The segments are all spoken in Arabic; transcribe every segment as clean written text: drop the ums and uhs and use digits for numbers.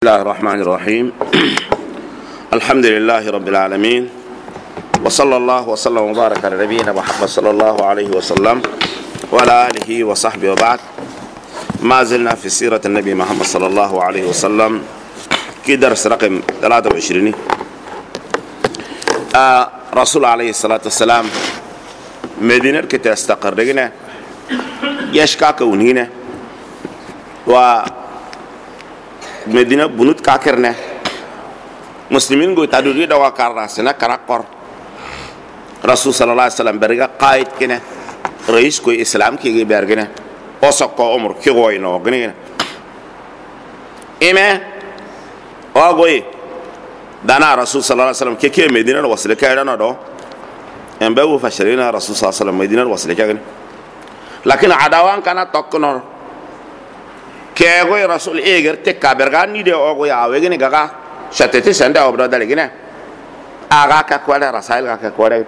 بسم الله الرحمن الرحيم. الحمد لله رب العالمين، وصلى الله وسلم وبارك على نبينا محمد صلى الله عليه وسلم وعلى آله وصحبه وبعد. ما زلنا في سيرة النبي محمد صلى الله عليه وسلم في درس رقم 23. رسول عليه الصلاة والسلام مدينة كي استقرنا يشكاك ونهنا و مدينة بنوت كاكرنا مسلمين قوي تدوري دوا كاراسنا كراكور. رسول صلى الله عليه وسلم برجع قائد كنا رئيس كوي إسلام كي بيرجنا أسقى عمر كي قوي نوعنا إما أقوي دانا رسول صلى الله عليه وسلم كي مدينة وصل كأنا دو إن بيو فشلنا رسول صلى الله عليه وسلم مدينة وصل كأنا لكن عدوان كانت تكنور كأقوي رسول إيجر تكابرغان نيدي أقوي أوجيني كذا شتتي سندا أبدا دلقينا أغا كقولة رسائل كقولة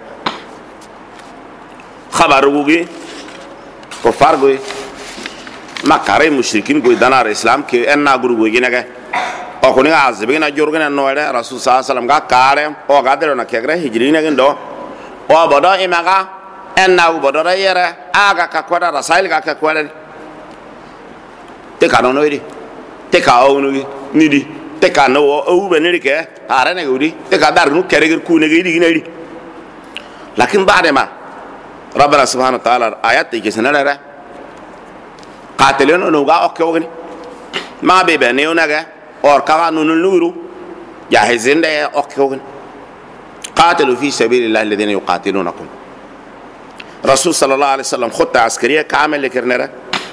خبروجي كفارجوي ما كاري مشركين قوي دانا الإسلام كي أن ناقروجي جينا أكوني عزبينا جورجنا نوره رسول صلى الله عليه وسلم كارم أو قادرنا كعره هجرينا كندو أو بدا إماغا أن ناقو بدا رأيه أغا كقولة رسائل كقولة تكانو نوري تكاو نوري نيدي تكانو أو بنيري كه هارنا يوري تكادار نو كريجر كونه جيدي نيدي لكن بعد ما ربنا سبحانه وتعالى آيات تيجسنا لره قاتلون نوجا أوكيوغني ما بيبنيو نجا أو كذا نونلورو جاهزين ده أوكيوغني قاتلوا في سبيل الله الذين يقاتلونكم. رسول صلى الله عليه وسلم خطة عسكرية كامل لكرنره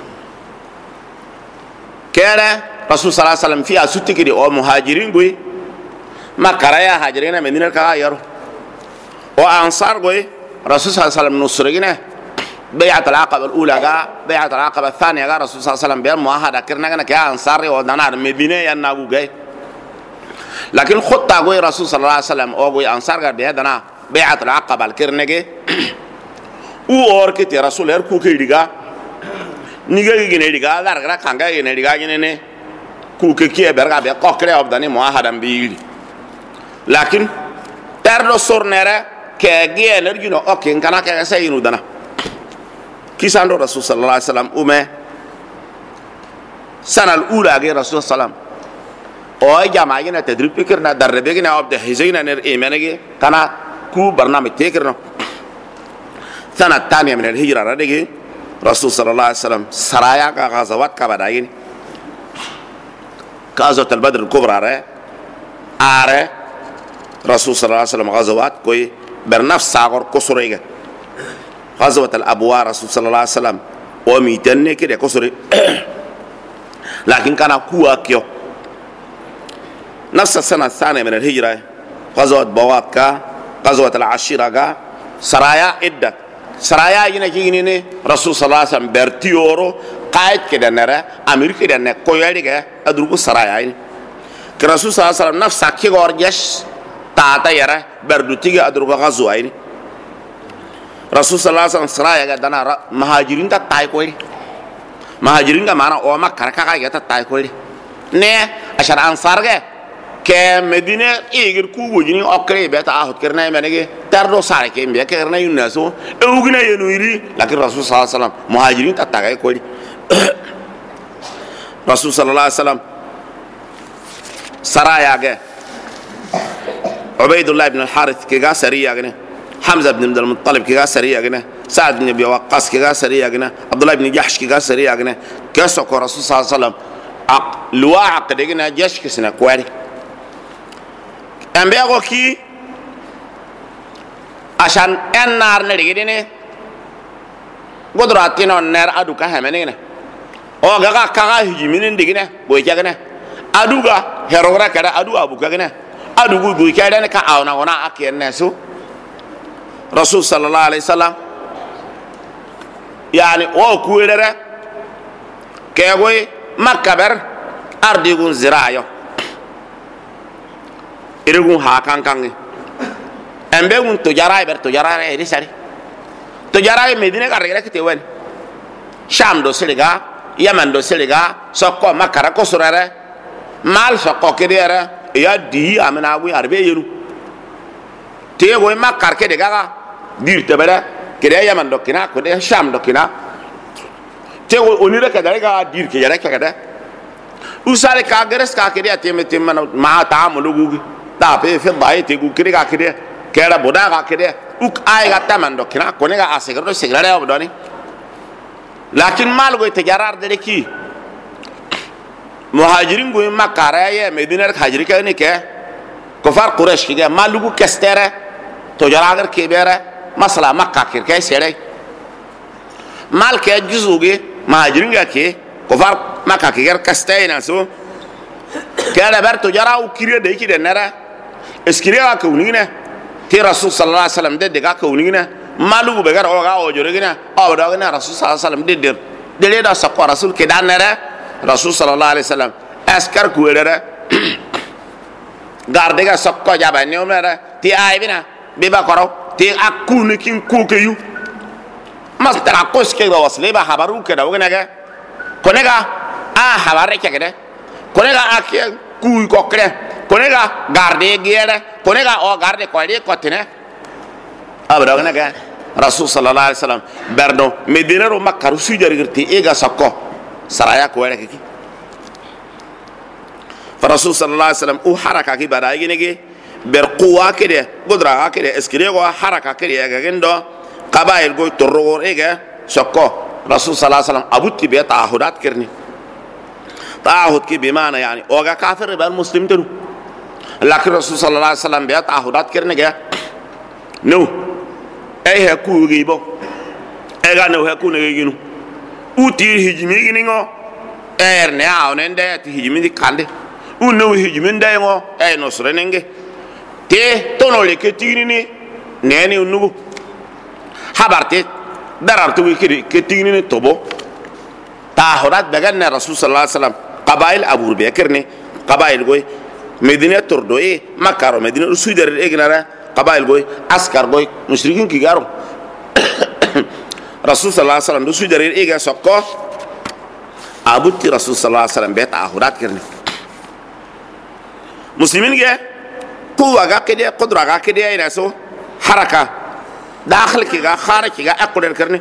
كذا رسول صلى الله عليه وسلم في أسوتي كده أو مهاجرين قوي ما كرايا هاجرين مدينة كذا يرو أو أنصار قوي رسول صلى الله عليه وسلم نصرجنا بيعة العقبة الأولى جا بيعة العقبة الثانية جا رسول صلى الله عليه وسلم بير معاهدة كرنا كنا كيا أنصاري ودنا مدينة ينابو جاي لكن خطة قوي رسول صلى الله عليه وسلم أو قوي أنصار جا بيدنا بيعة العقبة الكرنا جي أو أركتي رسول يركو كيديجا نيجي جيني ديجا دارغرا كانغا جيني ديجا جيني كوكي برغا بي كوكري أبداني معاهدة بيجي لكن تردو سورنيرة كأجي نرجينو أوكي كنا كأسينو دنا كيساندو رسول صلى الله عليه وسلم سنة الأولى أجي رسول صلى الله عليه وسلم أو جماعينا تدريب فكرنا دربينا أبدا هزينا نر إيمانه كنا كو برنامج تكرنا سنة الثانية من الهجرة رديجي رسول صلى الله عليه وسلم سرايا كغزوات كبداين غزوة البدر الكبرى آره رسول صلى الله عليه وسلم غزوات كوي برنفس ساغر كسرية غزوة الأبواء رسول صلى الله عليه وسلم وميتني كده كسري لكن كان قوة كيو نفس السنة الثانية من الهجرة غزوة بوات غزوة العشيرة سرايا إدة سرايا ينجيني رسول صلى الله عليه وسلم برتيورو قائد كده نرى أمير كده نكويالي كده أدركوا سرايا يعني كرسول صلى الله عليه وسلم نفس كي غورجش تاتا يرى بردوتيجا أدركوا غزوة يعني رسول صلى الله عليه وسلم سرايا كده دنا مهاجرين تاي كويلي مهاجرين كمان أو ما كركا كده تاي كويلي نه عشان أنصار كمدينة إيجر كوبوجيني أكره بيتا أخذ كرنا يمنعه تردو سارة كم بيا كرنا يناسو أوجنا ينويري لكن رسول صلى الله عليه وسلم مهاجرين تتاعي كولي رسول صلى الله عليه وسلم سرايا جه عبيد الله بن الحارث كجا سريع جنه حمزة بن عبد المطلب كجا سريع جنه سعد بن أبي وقاص كجا سريع جنه عبد الله بن جحش كجا سريع جنه كسر رسول صلى الله عليه وسلم لواء قدينا جيش كسنا كواري أمبيغو كي عشان النار نريدينه قدراتنا النار أدوكا همينه أو غا كغا هجمين دينه بويكاغنه أدوكا هيروغرا كذا أدو أبوكاغنه أدوكو بويكاغنه كأونا ونا أكيد نسو رسول صلى الله عليه وسلم يعني أو كويلره كأوي مكبر أرديكون زراعيو إرجون هاكان كانغ أمبيون تجارة إيدي ساري تجارة مدينة كاريرا كتيوان شام دو سليغا يمن دو سليغا سوكو مكارا كوسورة mal so ko kedere ya di amna wi arbe yelu te go ma karke de gaga dir te bere kede yaman dokina ko de sham dokina te go onire ke dare ga dir ke yare ke de usale ka geres ka kede ateme temma ma ta mulugu ta pe fe bai te gu kede ga kede kera boda ga kede uk ay ga taman dokina ko ne ga asegro segrare obdoni lakin mal go te jarar de ki muhajirin go makara ya medina hajri ka ne ke kufar quraish ki ga malugu kestere to jaragar ke bere masala makka kir ke sere mal ke juzuge muhajirin ga ke kufar makka ki gar kastayna so kala bar to jaraw kire de ki de nara eskiriya ka unina ti rasul sallallahu alaihi wasallam de ga ka unina malugu be gar o ga o jorigina o da ga rasul sallallahu alaihi wasallam de da sakwa rasul ke dan nara rasul sallallahu alaihi wasallam askar kuwere garde ga sakko jaba ne umara ti ay bina be ba koro ti akunu kin kuke yu mastara koske ga wasle ba habaru ke da wona ga konega a habare ke de konega akia ku ko kre konega garde gere konega o garde ko le ko tene abra wona ga rasul sallallahu alaihi wasallam berdo medina ro makkaru sujari girti e ga sakko saraya ko wala ki فرسول صلى الله عليه وسلم او حركه كي بدا يجي برقوا كده قدره كده اسكريغو حركه كده يغندو قبائل جو ترور ايغا شكو رسول صلى الله عليه وسلم ابوتي بي تعهدات كرني تعهد كي بمعنى يعني اوغا كافر بل مسلم تنو لكن رسول صلى الله عليه وسلم بي تعهدات كرني نو اي هكو غيبو ايغا نو هكو نغينو اوتي هجمي غينغو erne awnende ti hijimi kande unno hijimi ndengo e no srenenge te tono le ketini ni neni unugo habarte darartu ke tini ni tobo tahorat daga na rasul sallallahu alaihi wasallam qabail abu bakr ni qabail goy medina tordo e makaro medina sudar egnara qabail goy askar goy mushrikin ki garo rasul sallallahu alaihi wasallam do sudar ega sokko abuti rasul sallallahu alaihi wasallam bet ahurat kirni muslimin ge quwa ga kede qudra ga kede ina so haraka dakhil ki ga kharij ki ga aqdar kirni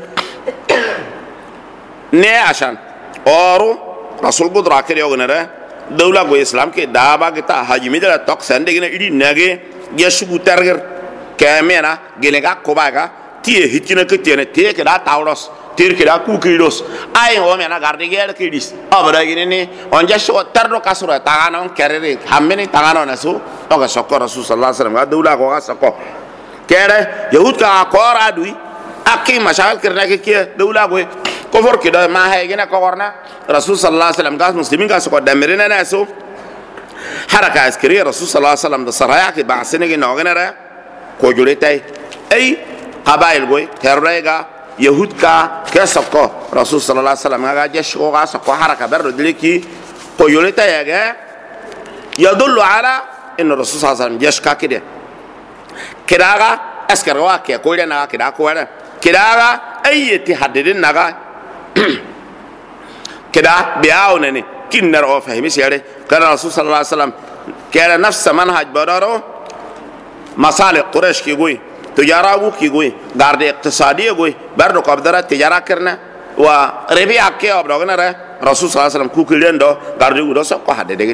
ne ashan oru rasul qudra kede ognara dawla go islam ke daba gita hajimi dala tok sande gina idi nage yeshu targer kamera gene ga ko baga tie hitina ke tiene tie ke da tawros tir ke da ku kilos ay o mena garde gel kidis abra gine ni on jasho tardo kasura tagana on kerere hammeni tagana nasu to ga sokko rasul sallallahu alaihi wasallam ga dawla ko ga sokko kere yahud ka qora dui akki mashal kirna ke dawla go ko for ke da ma hay gina ko gorna rasul sallallahu alaihi wasallam ga muslimin ga sokko damirina nasu haraka askari rasul sallallahu alaihi wasallam da saraya ke ba senegi no gina ko juletay ay qabail go terrega يهود كا كسبكو رسول صلى الله عليه وسلم غا جيش او غا سكو حركه برد دليكي قيولتا يغا يدل على ان الرسول صلى الله عليه وسلم جيش كا كده كداغا اسكر واكي كولنا كدا كولا كداغا اي تحددن نغا كدا بياونني كنر او فهمي سيره كان الرسول صلى الله عليه وسلم كان نفس منهج بدارو مصالح قريش كي غوي تجارة وكي قوي غارد اقتصادية قوي بردو قبضرة تجارة كرنا وربي أكيد أبرغنا رسول صلى الله عليه وسلم كوكلين دو غارد يقولوا سبقوا حد دقين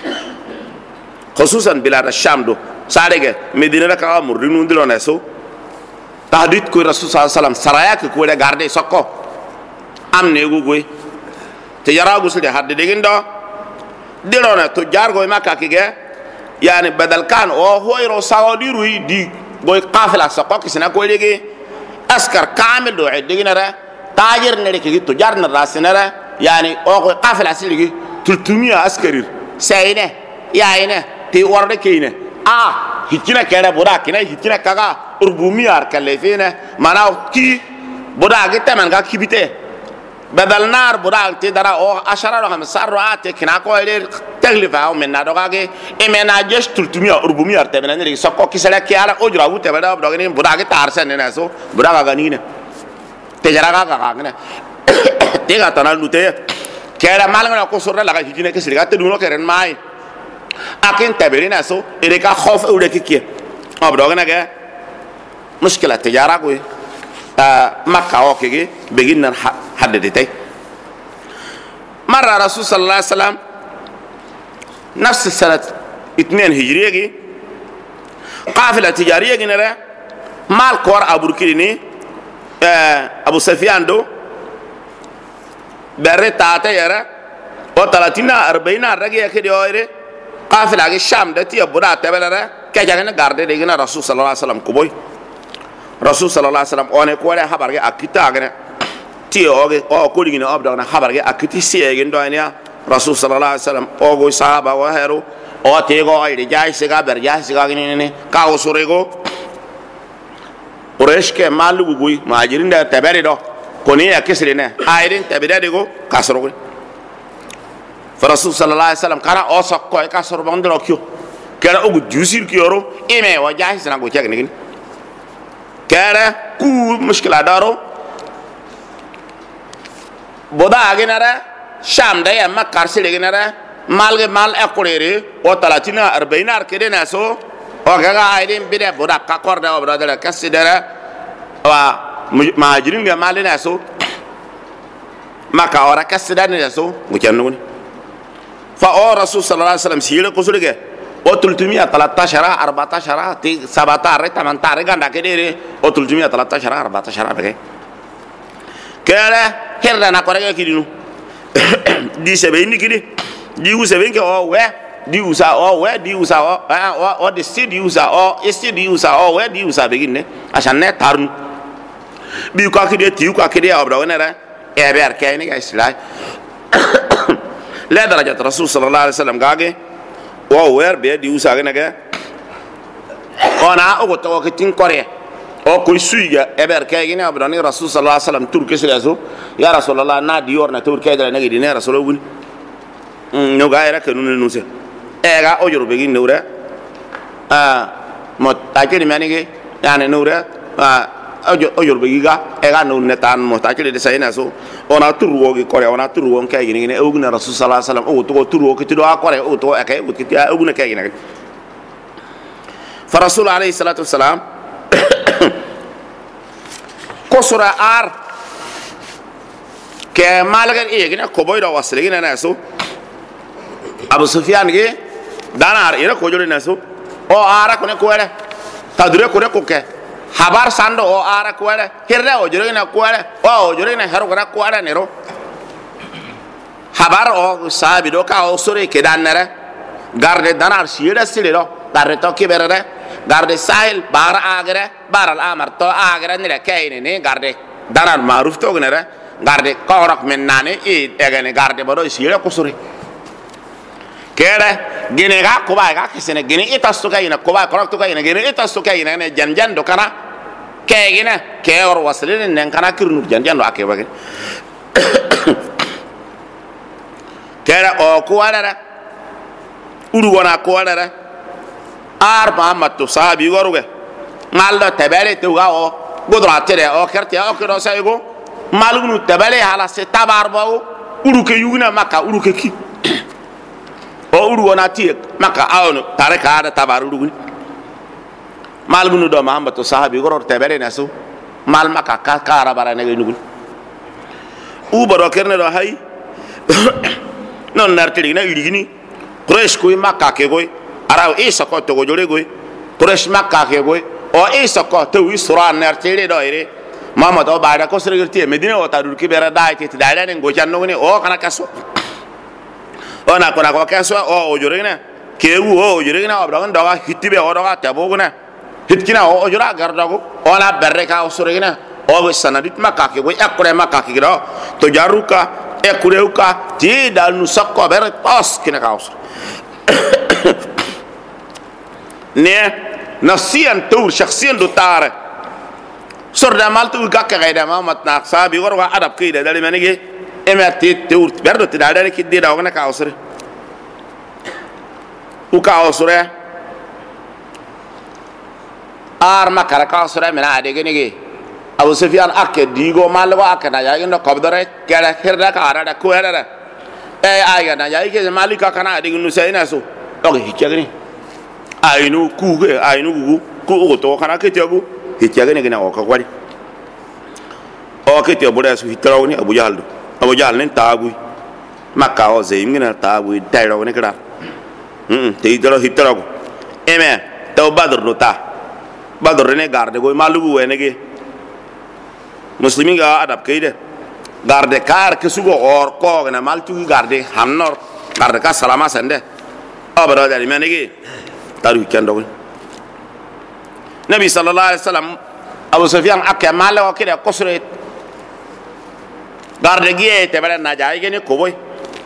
خصوصا بلاد الشام دو سارق مدينة كا مردون دلوا نسو تهديد كوي رسول صلى الله عليه وسلم سرايا كوي غارد سبقوا أم نيجو قوي تجارة قوي حد دقين دو دلوا نه تجار قوي ما كاكيجا يعني بدل كان هو يرو سعودي روي دي boy qafila saqo kisna ko legi askar kamil do edinara tajir ne ki to jarna rasinara yani o ko qafila siligi tultumiya askarir sayne yaine ti warde kine hikina kera boda kina hikina kaga urbumiyar kalefina mana ki boda gita man ga kibite بدل نار برال تدرا أو أشارة رقم سرعة كنا كويل تغلف أو من نادوغاكي إمنا جش تلتمية أربعمية أرتبنا نري سكوا كيسلا كيارا أجرا وتبدا بدوغني براغي تارسن ناسو براغا غنينه تجارا غاغنا تيغا تنال نوتي كيرا مالغنا كوسورا لغا هيجينه كسرغا تدونو كرن ماي akin tabirina so ire ka khof ure kikie abdogna ga mushkila tijara ko makka o kege begin nan haddete marra rasul sallallahu alaihi wasallam نفس السنة 2 هجرية قافلة تجارية جنرا مال كور أبو ركيني أبو سفيان دو بري تاتا يرا و 30 40 رجع كده يوري قافلة على الشام ده تي أبو دا تبلرا كجانا غاردة ديجنا رسول صلى الله عليه وسلم كوبوي رسول صلى الله عليه وسلم أنا كوره خبر جا أكيد أجنا تي أو كوري جنا أبو دا خبر جا أكيد سي أجن دوانيا رسول صلى الله عليه وسلم أو صحابة وهرو أو تيجو أي رجاي سكا برجاي سكا كنيني كاو سوريجو قريش ke malu gui majirin da tabari do koni ya kisri ne airin tabida digo kasro fa rasul sallallahu alaihi wasallam kana o sakko e kasro bandro kyo kera ugu jusir kyoro ime wa jahi sana go chek nigin kera ku mushkila daro boda aginara sham da ya makkar sileginara malge mal akurere o 30 40 ar kede na so o gaga airin bide boda ka korda o brother kasidara wa majirin ga malina so maka ora kasidana na so gujannu fa o rasul sallallahu alaihi wasallam sire ko surige o 313 14 ti sabata reta mantare ganda kedere o 313 14 bege kera herda na korega kidinu di sebe ni kidi di usebe ke o we di usa o we di usa o de sti di usa o esti di usa o we di usa beginne ashanne tarun bi ko akide ti ko akide abra wonera e ber kayni ga islay la darajat rasul sallallahu alaihi wasallam gage o wer be di usa ga naga ona o to ko tin kore o ko suiga e ber kayni abra ni rasul sallallahu alaihi wasallam turke silaso ya rasulullah na di yorna turke da nagi di ne rasulullah no ga era ke nunu nuse e ga o yorbe gi nura mo takiri manige yani nura o yorbe gi ga e ga no netan mo takiri de sayna so ona turwo gi kore ona turwo ke gi ne o gna rasul sallallahu alaihi wasallam o to turwo ke to akore o to e ke o ke o gna ke gi ne fa rasul alaihi salatu wassalam ko sura ar ke malgan e gi ne ko boy do wasle gi ne so Abu Sufyan ge danar ira ko jole naso o ara ko ne ko wala tadure ko ne ko ke habar sando o ara ko wala hirra o jole na ko wala o jole na haro ko wala ne ro habar o sabi do ka o sore ke danara garde danar sira sire ro garde to ke berere garde sahil bar agre baral amar to agre ne kayne ne garde danar maruf to ne ra garde ko rak men nane e egane garde bodo sira ko sore kere gene ga ko ba ga kisene gene itasto kayina ko ba korak to kayina gene itasto kayina ne janjan do kana ke gene ke or waslin nen kana kirnu janjan do ake bagin kere o ko wala uru wona ko wala ar Muhammad to sahabi goruge maldo tabale to ga o godra tere o kerte o ko saygo malugnu tabale hala se tabar bawo uru ke yugna maka uru ke ki o uru wona ti maka awno tare ka da tabaru duguni mal bunu do Muhammad to sahabi goror tebere nasu mal maka ka kara bara ne duguni u baro kerne do hay non nartiri na idigini quraish ko maka ke goy araw isa ko to gojore goy quraish maka ke goy o isa ko to wi sura nartiri do ire Muhammad o baada ko sere gerti medina o tadur ki bera daite ti daala ne gojanno ni o kana kaso ona kona ko kaso o jorina kewu o jorina obra on daga hitibe o daga taboguna hitkina o jora gardago ona berre ka o sorina o be sanadit makka ke go akure makka ke do to jaruka ekureuka ti dal nu sakko ber tos kina ka os ne nafsiyan tur shakhsiyan do tare sorda maltu ka ka gaida mamat na sabi gorwa adab kida dali manige emati tur berdo ti dal ki di da ngana ka osre u ka osre ar makara ka osre mena ade genige Abu Sufyan akke digo malwa akana ya indo qabdare kala hirda ka arada ko era e ay gana ya ke malika kana ade gnu sayna so ok hikagni ayinu kuge ayinu ku to kana ketiagu hikagni gina o ka kwari o ketia bura su hitrawni Abu Jahal nen tagu makka o zeim gina tagu dayro ne kra te idro hitragu eme taw badr ne garde go malugu wenege muslimin ga adab keide garde kar ke sugo or ko na maltu garde hamnor garde ka salama sende abara dali menege taru kendo nabi sallallahu alaihi wasallam Abu Sufyan akya mala o kide kosre garde gie te bala na jay gene ko boy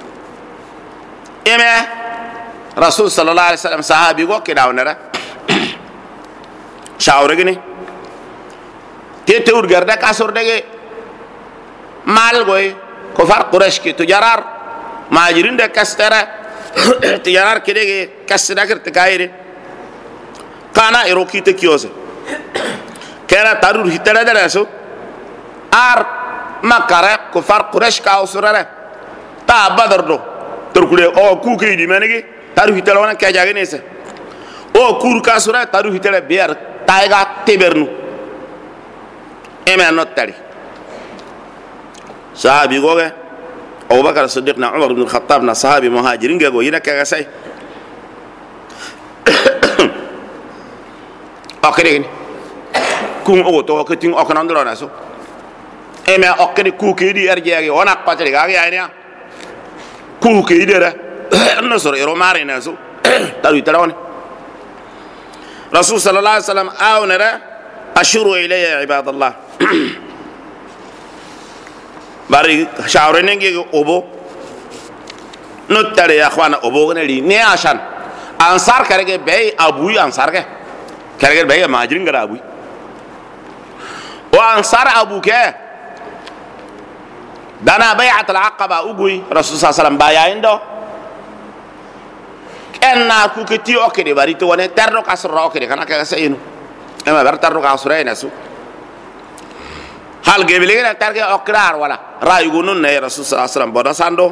eme rasul sallallahu alaihi wasallam sahabi go kida onara shawre gene te ur garde ka sor dege mal goy ko far quraish ki tujarar majirin de kastara tujarar kidege kasda kerte kaire kana iroki te kiose kera tarur hitara daraso ar makara ko far quraish ka usurare ta badar do turkule o ku ke di menege taru hitara wana ka jage nese o kur ka sura taru hitara biar taiga tebernu eme notari sahabi goge Abu Bakar Siddiq na Umar ibn Khattab na sahabi muhajirin go yina kaga sai akere ni kum o to ko tin o kan andro na so eme akere ku ke di erjege ona patri ga ya ni ku ke di ra no so ro mare na so taru tarawni Rasul sallallahu alaihi wasallam awnara ashuru ilayya ibadallah bari shawre nenge obo no tare ya khwana obo ne li ne ashan ansar karege bay abu ansar ke karege bay majirin gara abu wa ansar abu ke dana bay'at al-aqaba ugui rasul sallallahu alaihi wasallam bayayindo enna ku ke ti okede bari to wone terro kasro okede kana ka sayinu ema bar terro kasro enasu hal gebele na targe okrar wala rayu gunun na rasul sallallahu alaihi wasallam boda sando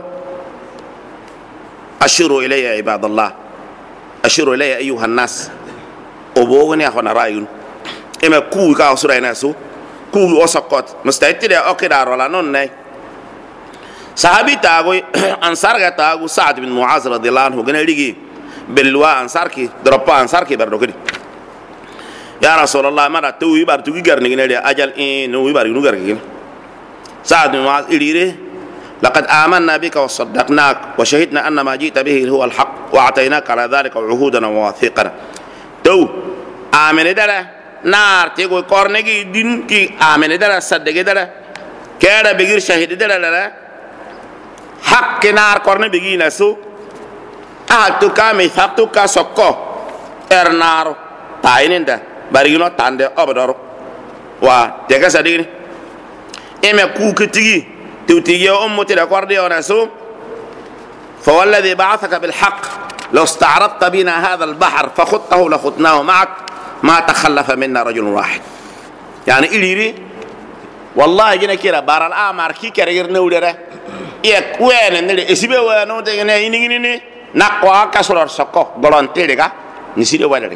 ashiru ilayya ibadallah ashiru ilayya ayuha nas obogoni akhona rayun ema ku ka usura inasu ku osakot mustaitti de okrar wala non nay sahabi tago ansar ga tago Sa'd bin Mu'az radhiyallahu anhu gane ligi belwa ansar ki dropa ansar ki berdokedi ya rasulullah mara tu ibar tu garni gene ajal no ibar nu gargi Sa'd bin Mu'az ilire laqad amanna bika wa saddaqnak wa shahidna anna ma ji'ta bihi huwa al-haq wa a'tainaka ala dhalika uhudana wa wathiqana tu amene dara nar te go kornegi din ki amene dara saddege dara kera bigir shahid dara dara hak nar korne bigi nasu ahtu ka mi haktu ka sokko ernaro taininda barigino tande obodoro wa tega sadigini eme ku kitigi tutigi ummati da kordi onasu fa walladhi ba'athaka bil haqq law ista'radta bina hadha al bahr fa khudtahu la khudnahu ma'ak ma takhallafa minna rajul wahid yani iliri wallahi gina kira baral amar ki keregir newdere ye kwene ne esibe wa no de ne iningini ne nakwa kasolor sokko dolon telega ni sire wadare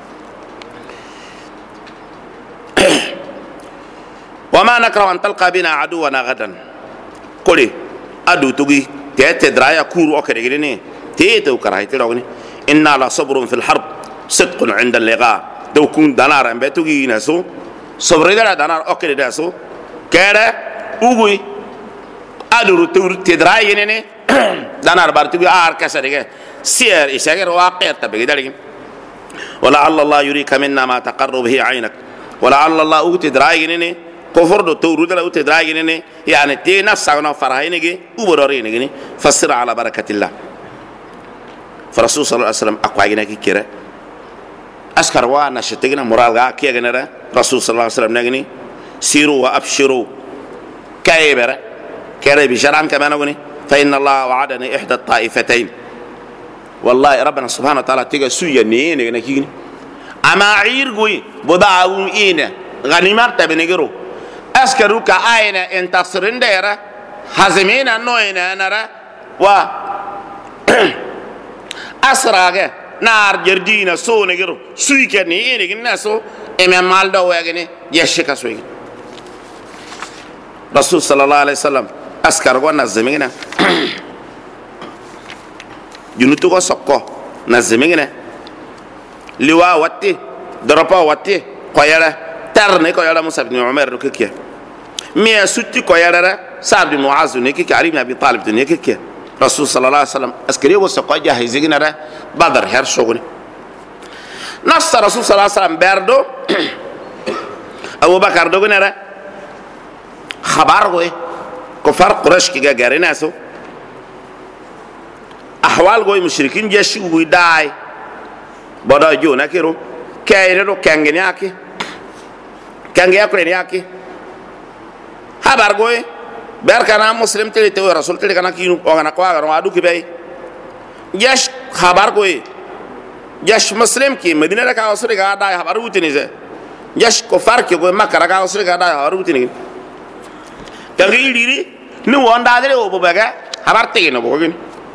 وما نكره أن تلقى بنا عدونا غدا قولي أدو تجي تدرايا كورو أكرجلني تيتو كراهي تلوني إنا لا صبر في الحرب صدق عند اللقاء دو كون دنار أم بتوجي ناسو صبر إذا دنار أكر ناسو كذا أوجي أدو تدرايا نني دنار بارتوجي كسر سير إسحاق واقع تبي كذا ولعل الله يريك منا ما تقر به عينك ولعل الله أوتي درايا نني كفر دو تورود لا تدراجي ني يعني تي نفسنا فرهينغي وبرورينغي فسر على بركه الله فرسول صلى الله عليه وسلم اقواغنا كيره اسكر وانا شتغنا مورالغا كيغنا رسول صلى الله عليه وسلم نغني سيروا وابشروا كايبر كره بشران كمان غني فان الله وعدني احدى الطائفتين والله ربنا سبحانه وتعالى تيغا سويا ني كيغني اما عيرغوي بضاعو اينا غنيمات تبنيغرو أسكروا كأين انتصرين ديرا هزمين النوين نرى و asrage nar jerdina so ne gero suike ni ene gina so e me maldo wegene yeshika so rasul sallallahu alaihi wasallam askar go na zemina junutu ko sokko na zemina liwa watti dropa watti ko yara tarne ko yara musa ibn umar no kike mi sutti ko yara sa'd ibn muaz ne kike ali ibn abi talib ne kike rasul sallallahu alaihi wasallam askari go sokko jahizina ra badar her shoguni nas rasul sallallahu alaihi wasallam berdo abu bakar do gunara khabar go ko far quraish ki garina so ahwal go mushrikin jeshi go dai bodo jo nakiro kayre do kangeni aki kangi yakre yaki habar go berkana muslim tele te rasul tele kana kinu o kana ko agaro adu ki bay jesh khabar go jesh muslim ki medina ka osre ga dai habar utini ze jesh ko far ki go makara ka osre ga dai habar utini kangi iliri ni wonda dere o bobaga habar te no bo gini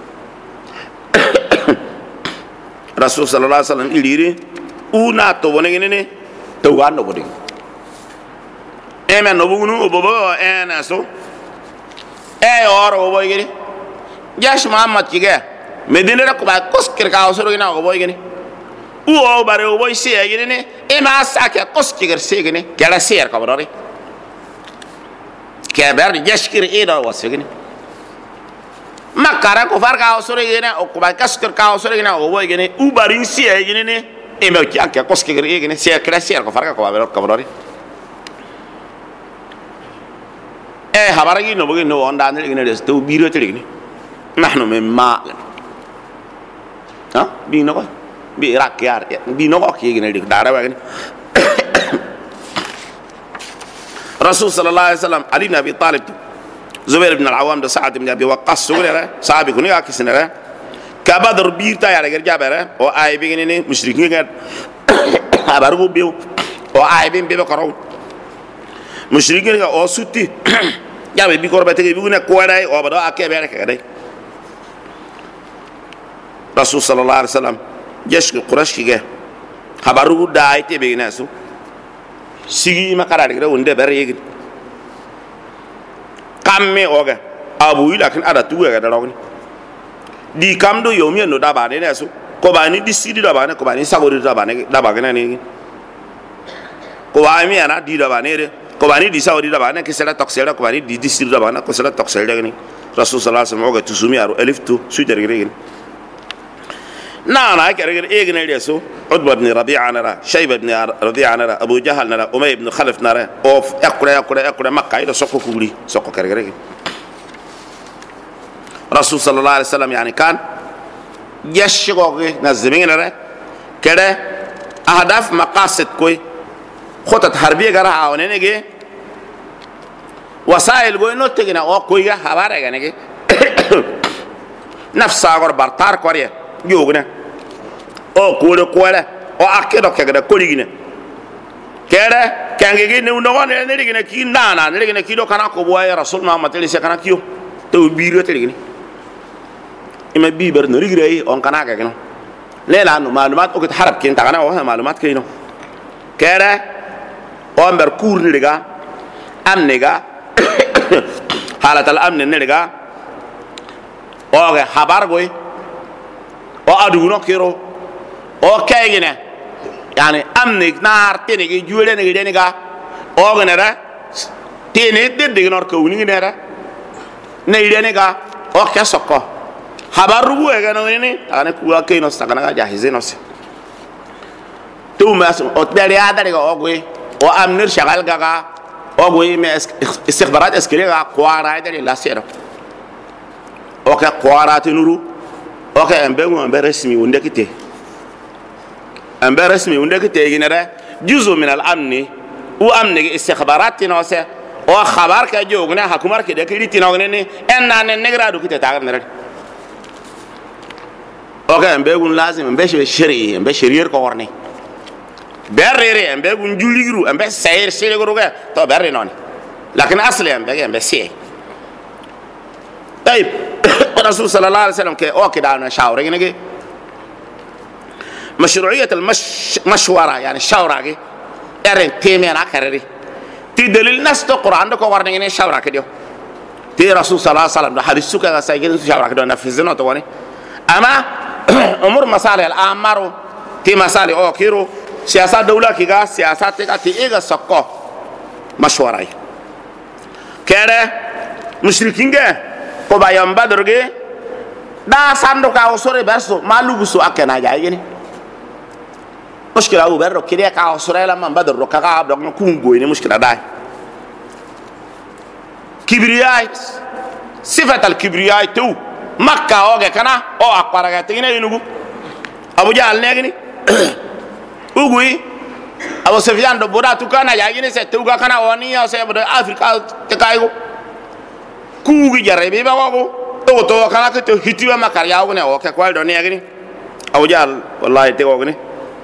rasul sallallahu alaihi wasallam iliri una to bonengene ne to wando boding emen no bugunu bobo ena so oro boy gini jash muhammad kige medina ko ba koskir ka osoro gina go boy gini o bare o boy se gini ne e ma saka koskir se gini kala ser ka borori ke ber jashkir ida wasgini makara ko far ka osoro gini o ko ba koskir ka osoro gina go boy gini u barin se gini ne e me ka koskir gini se kala ser ko far ka ko ba borori habaragi no bugin no onda ne gine des to biro te gine nahnu min ma ha bi no ko bi rak yar bi no ko ki gine dik dara wa gine rasul sallallahu alaihi wasallam ali ibn abi talib zubair ibn al-awwam da sa'd ibn abi waqqas sugura sahabi kuni akisnara ka badr bi ta yar ger jabara o ay bi gine ne mushrikin ga habaru bi o ay bi be ko raw mushrikin ga o sutti jabe bi korba tege bi ne ko dai o bado akebe rek dai rasul sallallahu alaihi wasallam jesh quraish ge habaru dai te be nasu sigi makara de wonde ber yegi kamme oga abu ila kin ada tuga da rawni di kam do yomi no da ba ne nasu ko ba ni di sidi da ba ne ko ba ni sagori da ba ne da ba gana ne ko wa mi ana di da ba ne de ko bani di saudi da bana ke sala toksela ko bani di disir da bana ko sala toksela gani rasul sallallahu alaihi wasallam ga tusumi aro alif tu sujar gani na ke gani e gani leso udba ibn rabi'a nara shayba ibn rabi'a nara abu jahal nara umay ibn khalaf nara of yakura makka ida sokko kuli sokko gani rasul sallallahu alaihi wasallam yani kan yashigo na zemin nara kede ahdaf maqasid koy خطط حربيه غرا اوننگه وسائل گوي نو تگنا او کويغا خبر اگنگه نفس اگر برتار کوريه يوگنا او کوله کوله او اكيدو كگدا كوليگنا كده كانگه نو نو نريگنا كي نانا نريگنا كي دو كانا كو بوي رسول محمد صلى الله عليه وسلم كيو تو بيرو تريگني اما بيبر نريگري اون كانا گنا لا معلومات او حرب كين تاغنا او معلومات كينو كده امر كور نيغا امنيغا حالة الامن نيغا او خبر غوي او ادونو كيرو او كايغنا يعني امنيك نار تينيغي جولي نيغا او غنرا تيني ددي نور كوني نيرا نيغا او كسوكو خبر غوي غنو ني انا كوا كينو سكنا جاهزينوس تو ما او تبالي هذا او غوي او امنر شغال غا او غوي ما استخبارات اسكريغا قوارا دي لا سيرو او كا قوارات نورو او كا امبرسمي وندكتي امبرسمي وندكتي ينرا جزء من الامن او امن استخبارات نوسه او خبر كا جوغنا حكومت كده كريتي نوغني ان ان نغرا دو كته تاغر نرا او كا امبغون لازم امبش شرعي امبش شرير كورني بريري امبغون جوليغرو امبش سير سيرغرو تو بري نوني لكن اصلي امبغ سي طيب الرسول صلى الله عليه وسلم كي او كده انا شاوري نغي مشروعية المشورة يعني الشورى كي إرن تيمين أكرري تي دليل ناس القرآن ده كوارن يعني الشورى كديو تي رسول صلى الله عليه وسلم ده حديث سكة سايقين الشورى كديو نفذنا تواني أما أمور مسائل الأمر تي مسائل أو كيرو سياسة دولة كيغا سياسة تيغا تي إيغا سكو مشورة كده مشركين كه كوبايام بدرجة دا ساندو كاوسوري برسو مالو بسو أكنا جايني مشكلة أبو برو كده كاوسوري لما بدر رو كاكا بدر نكونغو ini مشكلة داي كبرياء صفة الكبرياء تو مكة أوجي كنا أو أقارا كتير ينوغو أبو جال نيجني أوغوي أبو سفيان دبورا تكانا جايني ستوغا كنا وانيا سيبدو أفريقيا تكايغو كوغي جربي بقى تو تو كنا كتو هتيوا ما كرياو نه اوكي كوال دوني اغني او جال والله تيغو غني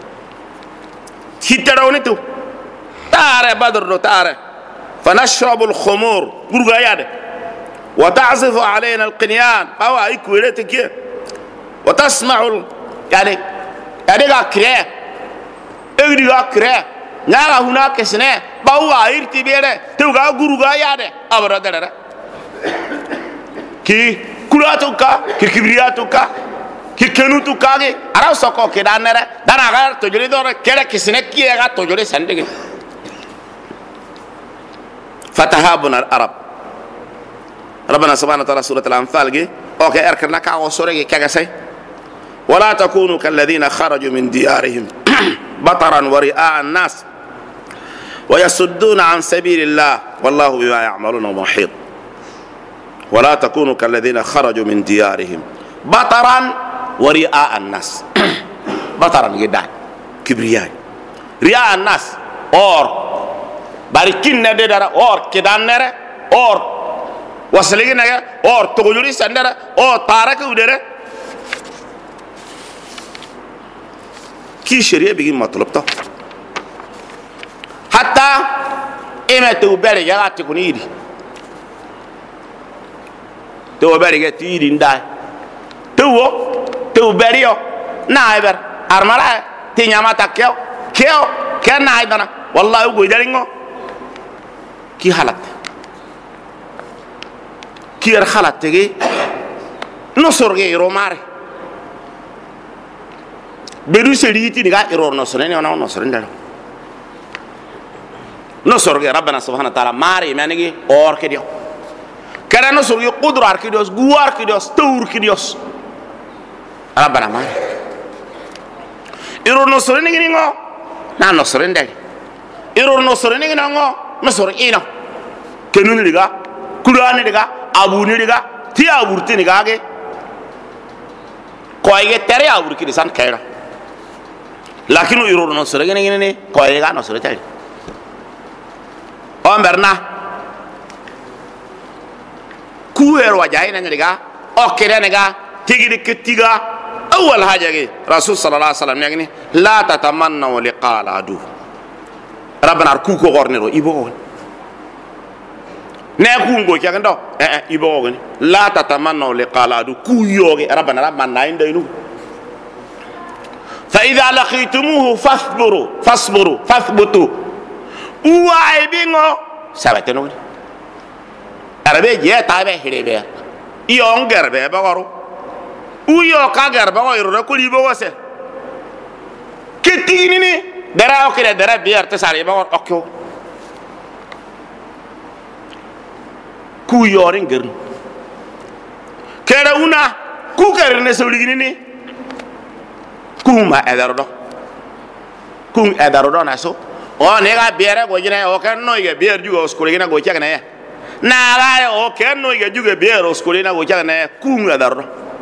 هتراوني تو تاره بدر تاره فنشرب الخمور غرغا ياده وتعزف علينا القنيان او اي كويلتك وتسمع يعني ادغا كري اغدغا كري ناغا هناك سنه باو ايرتي بيره توغا غرغا ياده ابرا دره ki kulatuka ki kibriyatuka ki kenutuka ge ara soko ke danere dana gar to jori dor kere kisne ki ga to jori sandege fatahabuna al-arab ربنا سبحانه وتعالى سورة الأنفال جي أوكي أركنا كاو سورة كاغسي ولا تكونوا كالذين خرجوا من ديارهم بطرا ورئاء الناس ويصدون عن سبيل الله والله بما يعملون محيط ولا تكونوا كالذين خرجوا من ديارهم بطرا ورئاء الناس بطرا جدا كبرياء رئاء الناس اور باركين ندر اور كدان نر اور وصلين نجا اور تقولي سندر اور تارك ودر كي شريعة بيجي مطلوب تا حتى إما توبر يا تكونيدي تو بريغا تيرين داي تو بريو نايبر ارمرا تينياما تاكيو كيو كان نايبنا والله يغو دارينغو كي حالات كي حالات تيغي نصرغي روماري بدو سريتي نيغا ايرور نصرني انا نصرن دار نصرغي ربنا سبحانه وتعالى ماري مانغي اور كديو كذا نصر يقدر أركيدوس جوا أركيدوس تور أركيدوس ربنا ما إيرو نصر نيجي نعو نا نصر ندي إيرو نصر نيجي نعو نصر إينا كنون نيجا كلان نيجا أبو نيجا تي أبو تي نيجا كي كويه تري أبو كيرسان كيرا لكن إيرو نصر نيجي نيجي كويه نصر تري أم برنا كوير وجاهنا نلقى أكيد نلقى تيجي كتيجا أول حاجة كي رسول صلى الله عليه وسلم يعني لا تتمنوا لقاء العدو ربنا أركوكو غورنيرو يبغون نأكون كي عندو يبغون لا تتمنوا لقاء العدو كويوغي ربنا ناين دينو فإذا لقيتموه فاصبروا وعيبينو سبتنو arabe je tabe hirebe iyo ngerbe bagoro uyo ka gerbe ko iro ko libo wose ketini ni dara okire dara biar te sare bagor okyo ku yorin gern kera una ku kerne sawligini ni kuma edarodo na so o ne ga biere go jine o kan no ye bier ju o skole gina go chakna ya na ga o kan no ye ju ge bier o skole na go chakna ya ku edarodo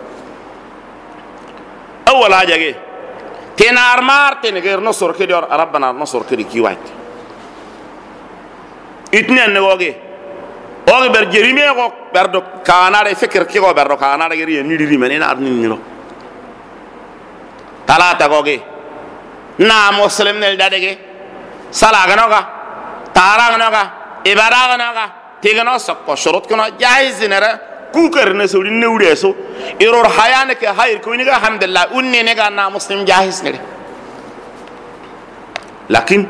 awala jage تين أرمار تين غير نصر كده ربنا نصر كده كيوات إثنين نواجه أوه برجريمي أوه بردو كانار فكر كيو بردو كانار غير ينيري منين أرنين نلو ثلاثة واجه نام مسلم نلدادة سلاغنوغا تاراغنوغا إبراغنوغا تيغنو سكو شروط كنا جاهز نرى كوكر نسولين نوريسو إيرور حيانك هاير كوينيغا الحمد لله أني نيغا نا مسلم جاهز نرى lakin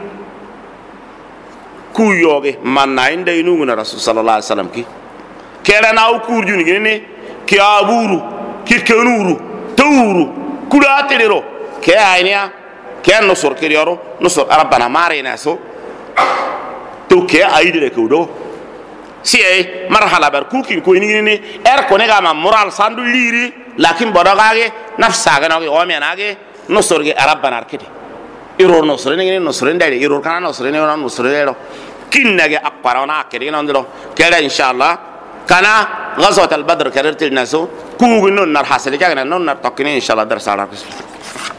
ku yoge man na inda inu na rasul sallallahu alaihi wasallam ki kera na ku juni ne ki aburu ki kenuru tawuru kula terero ke aynia ke no sor ke yoro no sor rabbana mare na so to ke ayde ko do si ay marhala bar ku ki ko ni ne ko ne ga ma moral sandu liri lakin bodogage nafsa ga no o me nage no sor ge rabbana arkete iror no sor ne no sor ndade iror kana no sor ne no sor le kinnage akparona kedi non do kala inshallah kana ghazwat al badr karartil naso ku gunnon nar hasali kana non nar tokkini inshallah dar sala